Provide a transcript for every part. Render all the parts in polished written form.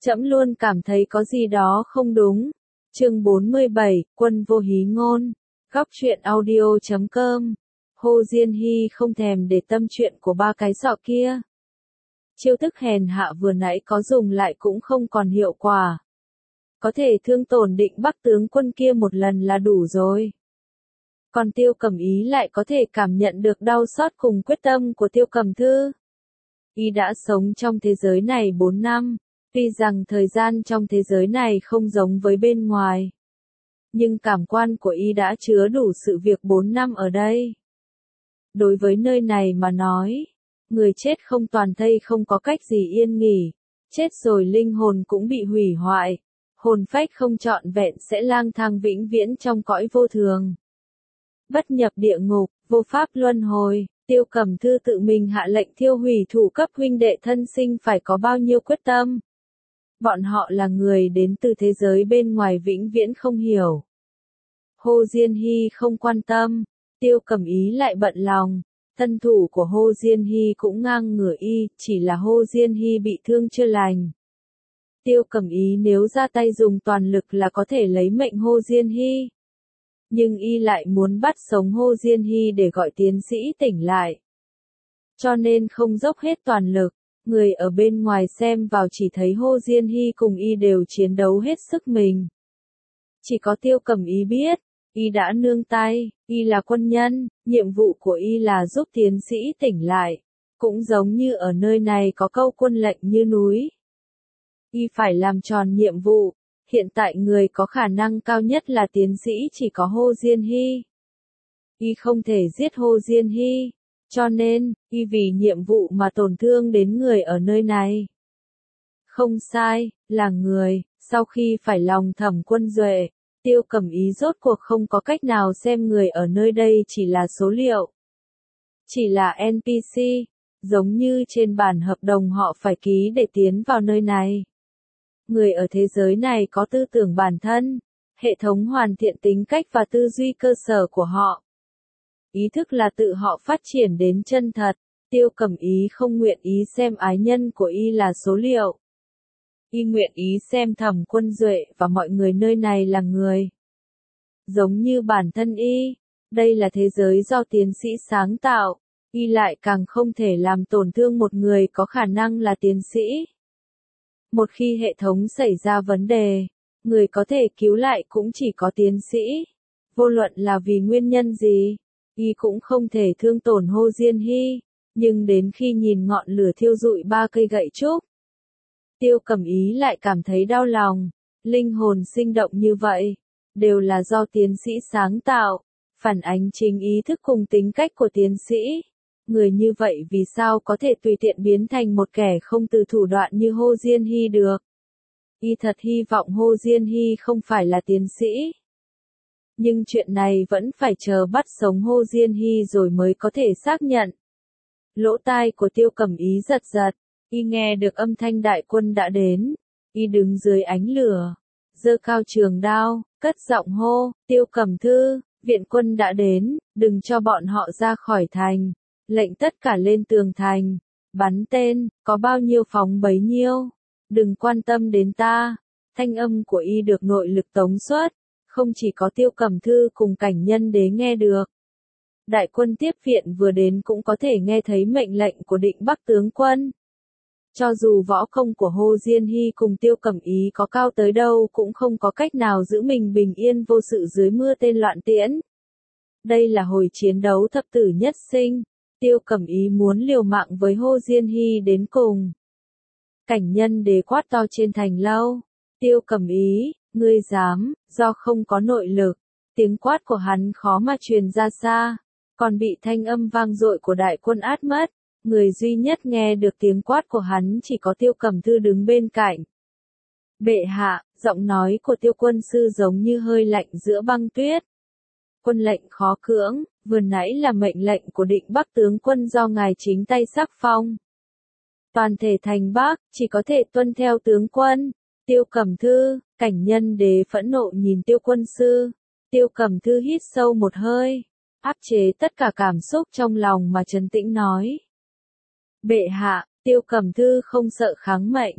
Trẫm luôn cảm thấy có gì đó không đúng. Chương 47, Quân vô hí ngôn. Góc truyện audio.com. Hồ Diên Hy không thèm để tâm chuyện của ba cái sọ kia. Chiêu thức hèn hạ vừa nãy có dùng lại cũng không còn hiệu quả. Có thể thương tổn Định Bắc tướng quân kia một lần là đủ rồi. Còn Tiêu Cẩm Ý lại có thể cảm nhận được đau xót cùng quyết tâm của Tiêu Cẩm Thư. Y đã sống trong thế giới này 4 năm, tuy rằng thời gian trong thế giới này không giống với bên ngoài. Nhưng cảm quan của Y đã chứa đủ sự việc 4 năm ở đây. Đối với nơi này mà nói, người chết không toàn thây không có cách gì yên nghỉ, chết rồi linh hồn cũng bị hủy hoại, hồn phách không trọn vẹn sẽ lang thang vĩnh viễn trong cõi vô thường. Bất nhập địa ngục, vô pháp luân hồi. Tiêu Cẩm Thư tự mình hạ lệnh thiêu hủy thủ cấp huynh đệ thân sinh phải có bao nhiêu quyết tâm. Bọn họ là người đến từ thế giới bên ngoài vĩnh viễn không hiểu. Hồ Diên Hy không quan tâm, Tiêu Cẩm Ý lại bận lòng. Thân thủ của Hồ Diên Hy cũng ngang ngửa Y, chỉ là Hồ Diên Hy bị thương chưa lành. Tiêu Cẩm Ý nếu ra tay dùng toàn lực là có thể lấy mệnh Hồ Diên Hy. Nhưng Y lại muốn bắt sống Hồ Diên Hy để gọi tiến sĩ tỉnh lại. Cho nên không dốc hết toàn lực, người ở bên ngoài xem vào chỉ thấy Hồ Diên Hy cùng Y đều chiến đấu hết sức mình. Chỉ có Tiêu Cẩm Ý biết, Y đã nương tay, Y là quân nhân, nhiệm vụ của Y là giúp tiến sĩ tỉnh lại. Cũng giống như ở nơi này có câu quân lệnh như núi. Y phải làm tròn nhiệm vụ. Hiện tại người có khả năng cao nhất là tiến sĩ chỉ có Hồ Diên Hy. Y không thể giết Hồ Diên Hy, cho nên, Y vì nhiệm vụ mà tổn thương đến người ở nơi này. Không sai, là người, sau khi phải lòng thẩm Quân Duệ, Tiêu Cẩm Ý rốt cuộc không có cách nào xem người ở nơi đây chỉ là số liệu. Chỉ là NPC, giống như trên bản hợp đồng họ phải ký để tiến vào nơi này. Người ở thế giới này có tư tưởng bản thân, hệ thống hoàn thiện tính cách và tư duy cơ sở của họ. Ý thức là tự họ phát triển đến chân thật, Tiêu Cẩm Ý không nguyện ý xem ái nhân của Y là số liệu. Y nguyện ý xem thẩm Quân Duệ và mọi người nơi này là người. Giống như bản thân Y, đây là thế giới do tiến sĩ sáng tạo, Y lại càng không thể làm tổn thương một người có khả năng là tiến sĩ. Một khi hệ thống xảy ra vấn đề, người có thể cứu lại cũng chỉ có tiến sĩ. Vô luận là vì nguyên nhân gì, Y cũng không thể thương tổn Hồ Diên Hy, nhưng đến khi nhìn ngọn lửa thiêu rụi 3 cây gậy trúc, Tiêu Cẩm Ý lại cảm thấy đau lòng. Linh hồn sinh động như vậy, đều là do tiến sĩ sáng tạo, phản ánh chính ý thức cùng tính cách của tiến sĩ. Người như vậy vì sao có thể tùy tiện biến thành một kẻ không từ thủ đoạn như Hồ Diên Hy được? Y thật hy vọng Hồ Diên Hy không phải là tiến sĩ. Nhưng chuyện này vẫn phải chờ bắt sống Hồ Diên Hy rồi mới có thể xác nhận. Lỗ tai của Tiêu Cẩm Ý giật giật, Y nghe được âm thanh đại quân đã đến. Y đứng dưới ánh lửa, giơ cao trường đao, cất giọng hô, Tiêu Cẩm Thư, viện quân đã đến, đừng cho bọn họ ra khỏi thành. Lệnh tất cả lên tường thành, bắn tên, có bao nhiêu phóng bấy nhiêu, đừng quan tâm đến ta. Thanh âm của Y được nội lực tống xuất, không chỉ có Tiêu Cẩm Thư cùng Cảnh Nhân Đế nghe được. Đại quân tiếp viện vừa đến cũng có thể nghe thấy mệnh lệnh của Định Bắc tướng quân. Cho dù võ công của Hồ Diên Hy cùng Tiêu Cẩm Ý có cao tới đâu cũng không có cách nào giữ mình bình yên vô sự dưới mưa tên loạn tiễn. Đây là hồi chiến đấu thập tử nhất sinh. Tiêu Cẩm Ý muốn liều mạng với Hồ Diên Hy đến cùng. Cảnh Nhân Đế quát to trên thành lâu. Tiêu Cẩm Ý, ngươi dám, do không có nội lực. Tiếng quát của hắn khó mà truyền ra xa, còn bị thanh âm vang dội của đại quân át mất. Người duy nhất nghe được tiếng quát của hắn chỉ có Tiêu Cẩm Thư đứng bên cạnh. Bệ hạ, giọng nói của Tiêu quân sư giống như hơi lạnh giữa băng tuyết. Quân lệnh khó cưỡng, vừa nãy là mệnh lệnh của Định Bắc tướng quân do ngài chính tay sắc phong. Toàn thể thành Bắc, chỉ có thể tuân theo tướng quân. Tiêu Cẩm Thư, Cảnh Nhân Đế phẫn nộ nhìn Tiêu quân sư. Tiêu Cẩm Thư hít sâu một hơi, áp chế tất cả cảm xúc trong lòng mà trấn tĩnh nói. Bệ hạ, Tiêu Cẩm Thư không sợ kháng mệnh.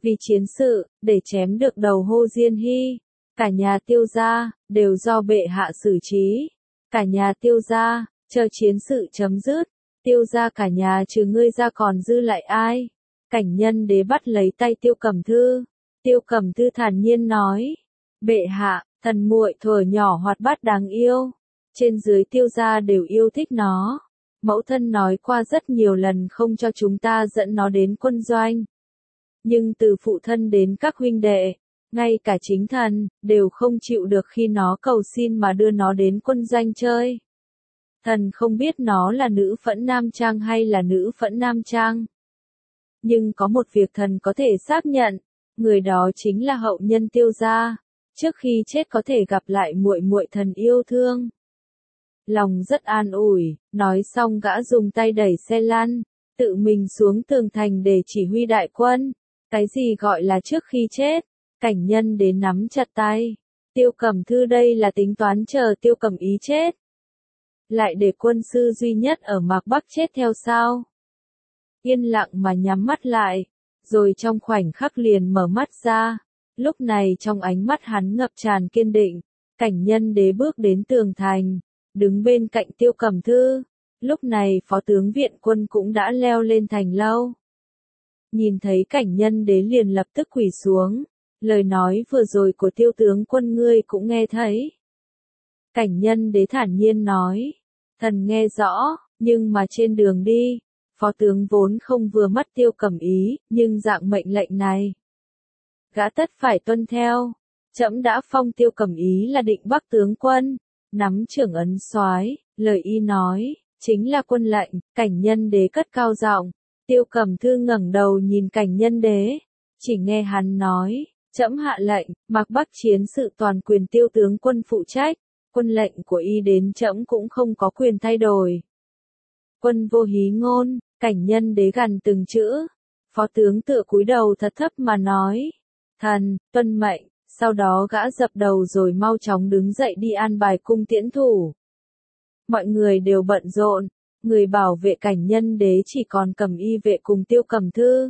Vì chiến sự, để chém được đầu Hồ Diên Hy, cả nhà Tiêu gia, đều do bệ hạ xử trí. Cả nhà Tiêu gia, chờ chiến sự chấm dứt, Tiêu gia cả nhà trừ ngươi ra còn dư lại ai? Cảnh Nhân Đế bắt lấy tay Tiêu Cẩm Thư. Tiêu Cẩm Thư thản nhiên nói, bệ hạ, thần muội thuở nhỏ hoạt bát đáng yêu, trên dưới Tiêu gia đều yêu thích nó. Mẫu thân nói qua rất nhiều lần không cho chúng ta dẫn nó đến quân doanh. Nhưng từ phụ thân đến các huynh đệ, ngay cả chính thần, đều không chịu được khi nó cầu xin mà đưa nó đến quân doanh chơi. Thần không biết nó là nữ phẫn nam trang hay là nữ phẫn nam trang. Nhưng có một việc thần có thể xác nhận, người đó chính là hậu nhân Tiêu gia, trước khi chết có thể gặp lại muội muội thần yêu thương. Lòng rất an ủi, nói xong gã dùng tay đẩy xe lăn, tự mình xuống tường thành để chỉ huy đại quân. Cái gì gọi là trước khi chết? Cảnh Nhân Đế nắm chặt tay. Tiêu Cẩm Thư đây là tính toán chờ Tiêu Cẩm Ý chết. Lại để quân sư duy nhất ở Mạc Bắc chết theo sao? Yên lặng mà nhắm mắt lại, rồi trong khoảnh khắc liền mở mắt ra. Lúc này trong ánh mắt hắn ngập tràn kiên định, Cảnh Nhân Đế bước đến tường thành, đứng bên cạnh Tiêu Cẩm Thư. Lúc này phó tướng viện quân cũng đã leo lên thành lâu. Nhìn thấy Cảnh Nhân Đế liền lập tức quỳ xuống, lời nói vừa rồi của Tiêu tướng quân ngươi cũng nghe thấy. Cảnh Nhân Đế thản nhiên nói, thần nghe rõ, nhưng mà trên đường đi, phó tướng vốn không vừa mắt Tiêu Cẩm Ý, nhưng dạng mệnh lệnh này, gã tất phải tuân theo. Trẫm đã phong Tiêu Cẩm Ý là Định Bắc tướng quân, nắm trưởng ấn soái, lời y nói, chính là quân lệnh. Cảnh Nhân Đế cất cao giọng. Tiêu Cẩm Thư ngẩng đầu nhìn Cảnh Nhân Đế, chỉ nghe hắn nói, trẫm hạ lệnh, Mạc Bắc chiến sự toàn quyền Tiêu tướng quân phụ trách, quân lệnh của y đến trẫm cũng không có quyền thay đổi. Quân vô hí ngôn, Cảnh Nhân Đế gằn từng chữ, phó tướng tựa cúi đầu thật thấp mà nói, thần, tuân mệnh, sau đó gã dập đầu rồi mau chóng đứng dậy đi an bài cung tiễn thủ. Mọi người đều bận rộn. Người bảo vệ Cảnh Nhân Đế chỉ còn Cẩm Y vệ cùng Tiêu Cẩm Thư.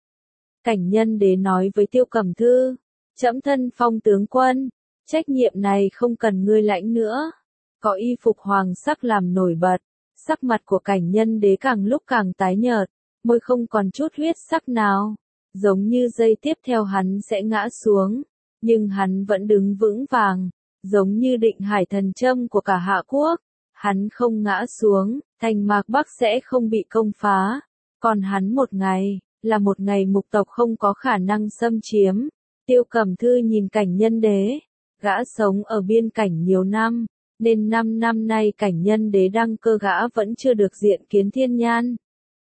Cảnh Nhân Đế nói với Tiêu Cẩm Thư, trẫm thân phong tướng quân, trách nhiệm này không cần ngươi lãnh nữa. Có y phục hoàng sắc làm nổi bật, sắc mặt của Cảnh Nhân Đế càng lúc càng tái nhợt, môi không còn chút huyết sắc nào, giống như giây tiếp theo hắn sẽ ngã xuống, nhưng hắn vẫn đứng vững vàng, giống như định hải thần châm của cả Hạ Quốc. Hắn không ngã xuống, thành Mạc Bắc sẽ không bị công phá. Còn hắn một ngày, là một ngày mục tộc không có khả năng xâm chiếm. Tiêu Cẩm Thư nhìn Cảnh Nhân Đế, gã sống ở biên cảnh nhiều năm, nên 5 năm nay Cảnh Nhân Đế đăng cơ gã vẫn chưa được diện kiến thiên nhan.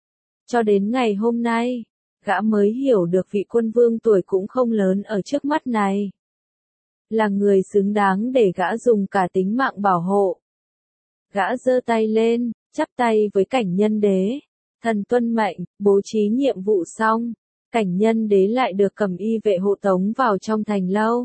Cho đến ngày hôm nay, gã mới hiểu được vị quân vương tuổi cũng không lớn ở trước mắt này. Là người xứng đáng để gã dùng cả tính mạng bảo hộ. Gã giơ tay lên, chắp tay với Cảnh Nhân Đế. Thần tuân mệnh, bố trí nhiệm vụ xong, Cảnh Nhân Đế lại được Cẩm Y vệ hộ tống vào trong thành lâu.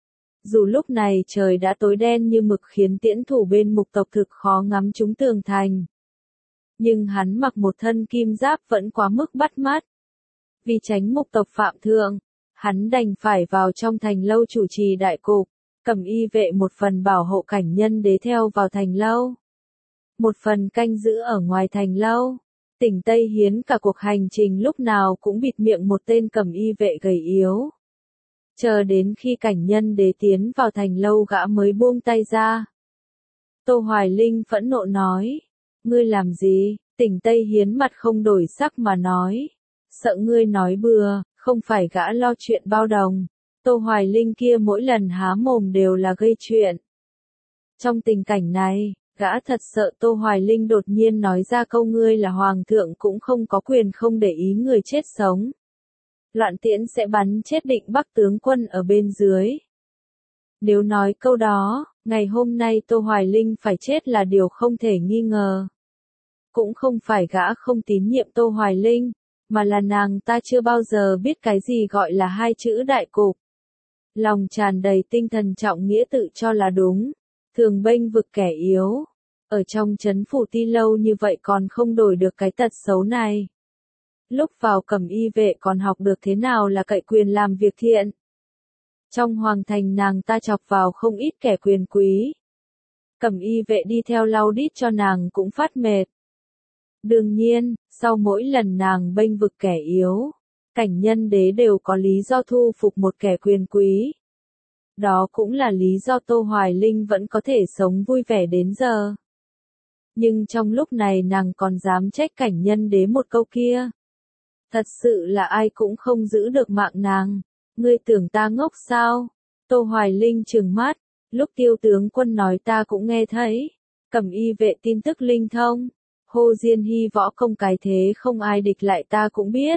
Dù lúc này trời đã tối đen như mực khiến tiễn thủ bên mục tộc thực khó ngắm trúng tường thành. Nhưng hắn mặc một thân kim giáp vẫn quá mức bắt mắt. Vì tránh mục tộc phạm thượng, hắn đành phải vào trong thành lâu chủ trì đại cục. Cẩm Y vệ một phần bảo hộ Cảnh Nhân Đế theo vào thành lâu, một phần canh giữ ở ngoài thành lâu. Tỉnh Tây Hiến cả cuộc hành trình lúc nào cũng bịt miệng một tên Cẩm Y vệ gầy yếu. Chờ đến khi Cảnh Nhân Đế tiến vào thành lâu gã mới buông tay ra. Tô Hoài Linh phẫn nộ nói, ngươi làm gì? Tỉnh Tây Hiến mặt không đổi sắc mà nói, sợ ngươi nói bừa, không phải gã lo chuyện bao đồng. Tô Hoài Linh kia mỗi lần há mồm đều là gây chuyện. Trong tình cảnh này, gã thật sợ Tô Hoài Linh đột nhiên nói ra câu ngươi là hoàng thượng cũng không có quyền không để ý người chết sống. Loạn tiễn sẽ bắn chết Định Bắc tướng quân ở bên dưới. Nếu nói câu đó, ngày hôm nay Tô Hoài Linh phải chết là điều không thể nghi ngờ. Cũng không phải gã không tín nhiệm Tô Hoài Linh, mà là nàng ta chưa bao giờ biết cái gì gọi là hai chữ đại cục. Lòng tràn đầy tinh thần trọng nghĩa tự cho là đúng, thường bênh vực kẻ yếu. Ở trong trấn phủ Ti lâu như vậy còn không đổi được cái tật xấu này. Lúc vào Cẩm Y vệ còn học được thế nào là cậy quyền làm việc thiện. Trong hoàng thành nàng ta chọc vào không ít kẻ quyền quý. Cẩm Y vệ đi theo lau đít cho nàng cũng phát mệt. Đương nhiên, sau mỗi lần nàng bênh vực kẻ yếu, Cảnh Nhân Đế đều có lý do thu phục một kẻ quyền quý. Đó cũng là lý do Tô Hoài Linh vẫn có thể sống vui vẻ đến giờ. Nhưng trong lúc này nàng còn dám trách Cảnh Nhân Đế một câu kia. Thật sự là ai cũng không giữ được mạng nàng. Ngươi tưởng ta ngốc sao? Tô Hoài Linh trừng mắt, lúc Tiêu tướng quân nói ta cũng nghe thấy. Cẩm Y vệ tin tức linh thông. Hồ Diên Hy võ công cái thế không ai địch lại ta cũng biết.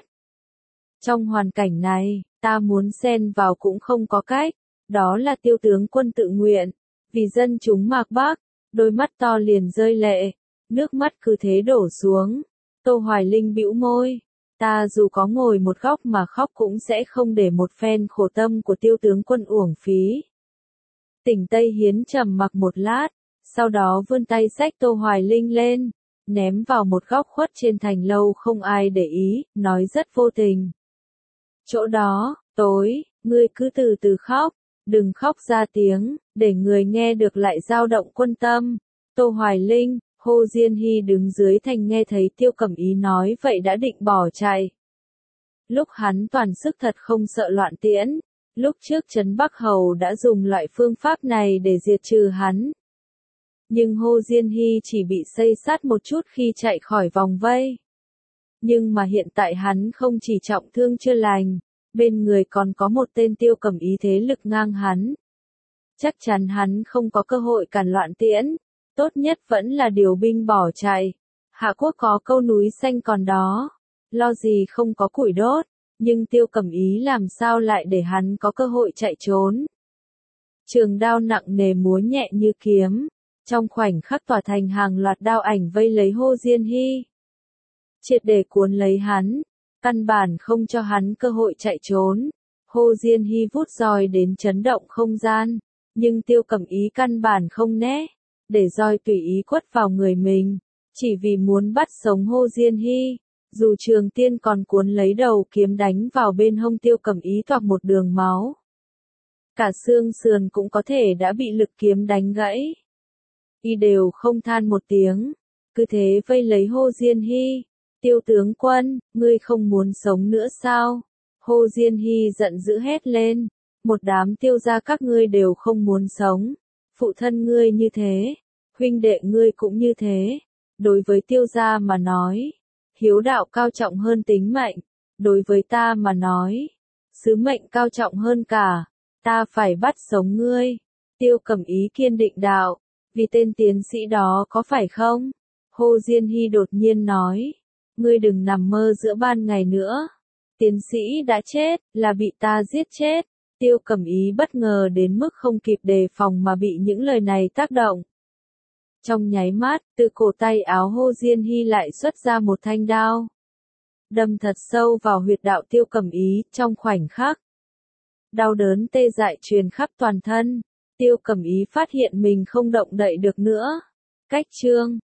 Trong hoàn cảnh này, ta muốn xen vào cũng không có cách. Đó là Tiêu tướng quân tự nguyện. Vì dân chúng Mạc Bắc, đôi mắt to liền rơi lệ. Nước mắt cứ thế đổ xuống. Tô Hoài Linh bĩu môi. Ta dù có ngồi một góc mà khóc cũng sẽ không để một phen khổ tâm của Tiêu tướng quân uổng phí. Tỉnh Tây Hiến trầm mặc một lát, sau đó vươn tay xách Tô Hoài Linh lên, ném vào một góc khuất trên thành lâu không ai để ý, nói rất vô tình. Chỗ đó, tối, ngươi cứ từ từ khóc, đừng khóc ra tiếng, để người nghe được lại dao động quân tâm. Tô Hoài Linh, Hồ Diên Hy đứng dưới thành nghe thấy Tiêu Cẩm Ý nói vậy đã định bỏ chạy. Lúc hắn toàn sức thật không sợ loạn tiễn, lúc trước Trấn Bắc Hầu đã dùng loại phương pháp này để diệt trừ hắn. Nhưng Hồ Diên Hy chỉ bị xây sát một chút khi chạy khỏi vòng vây. Nhưng mà hiện tại hắn không chỉ trọng thương chưa lành, bên người còn có một tên Tiêu Cẩm Ý thế lực ngang hắn. Chắc chắn hắn không có cơ hội cản loạn tiễn. Tốt nhất vẫn là điều binh bỏ chạy. Hạ quốc có câu núi xanh còn đó. Lo gì không có củi đốt. Nhưng Tiêu Cẩm Ý làm sao lại để hắn có cơ hội chạy trốn. Trường đao nặng nề múa nhẹ như kiếm. Trong khoảnh khắc tỏa thành hàng loạt đao ảnh vây lấy Hồ Diên Hy. Triệt để cuốn lấy hắn. Căn bản không cho hắn cơ hội chạy trốn. Hồ Diên Hy vút roi đến chấn động không gian. Nhưng Tiêu Cẩm Ý căn bản không né. Để roi tùy ý quất vào người mình, chỉ vì muốn bắt sống Hồ Diên Hy, dù Trường Tiên còn cuốn lấy đầu kiếm đánh vào bên hông Tiêu Cẩm Ý toạc một đường máu. Cả xương sườn cũng có thể đã bị lực kiếm đánh gãy. Y đều không than một tiếng, cứ thế vây lấy Hồ Diên Hy. Tiêu tướng quân, ngươi không muốn sống nữa sao? Hồ Diên Hy giận dữ hét lên, một đám tiêu gia các ngươi đều không muốn sống. Phụ thân ngươi như thế, huynh đệ ngươi cũng như thế. Đối với Tiêu gia mà nói, hiếu đạo cao trọng hơn tính mệnh. Đối với ta mà nói, sứ mệnh cao trọng hơn cả. Ta phải bắt sống ngươi. Tiêu Cẩm Ý kiên định đạo, vì tên tiến sĩ đó có phải không? Hồ Diên Hy đột nhiên nói, ngươi đừng nằm mơ giữa ban ngày nữa. Tiến sĩ đã chết, là bị ta giết chết. Tiêu Cẩm Ý bất ngờ đến mức không kịp đề phòng mà bị những lời này tác động. Trong nháy mắt, từ cổ tay áo Hồ Diên Hy lại xuất ra một thanh đao. Đâm thật sâu vào huyệt đạo Tiêu Cẩm Ý, trong khoảnh khắc. Đau đớn tê dại truyền khắp toàn thân. Tiêu Cẩm Ý phát hiện mình không động đậy được nữa. Cách chương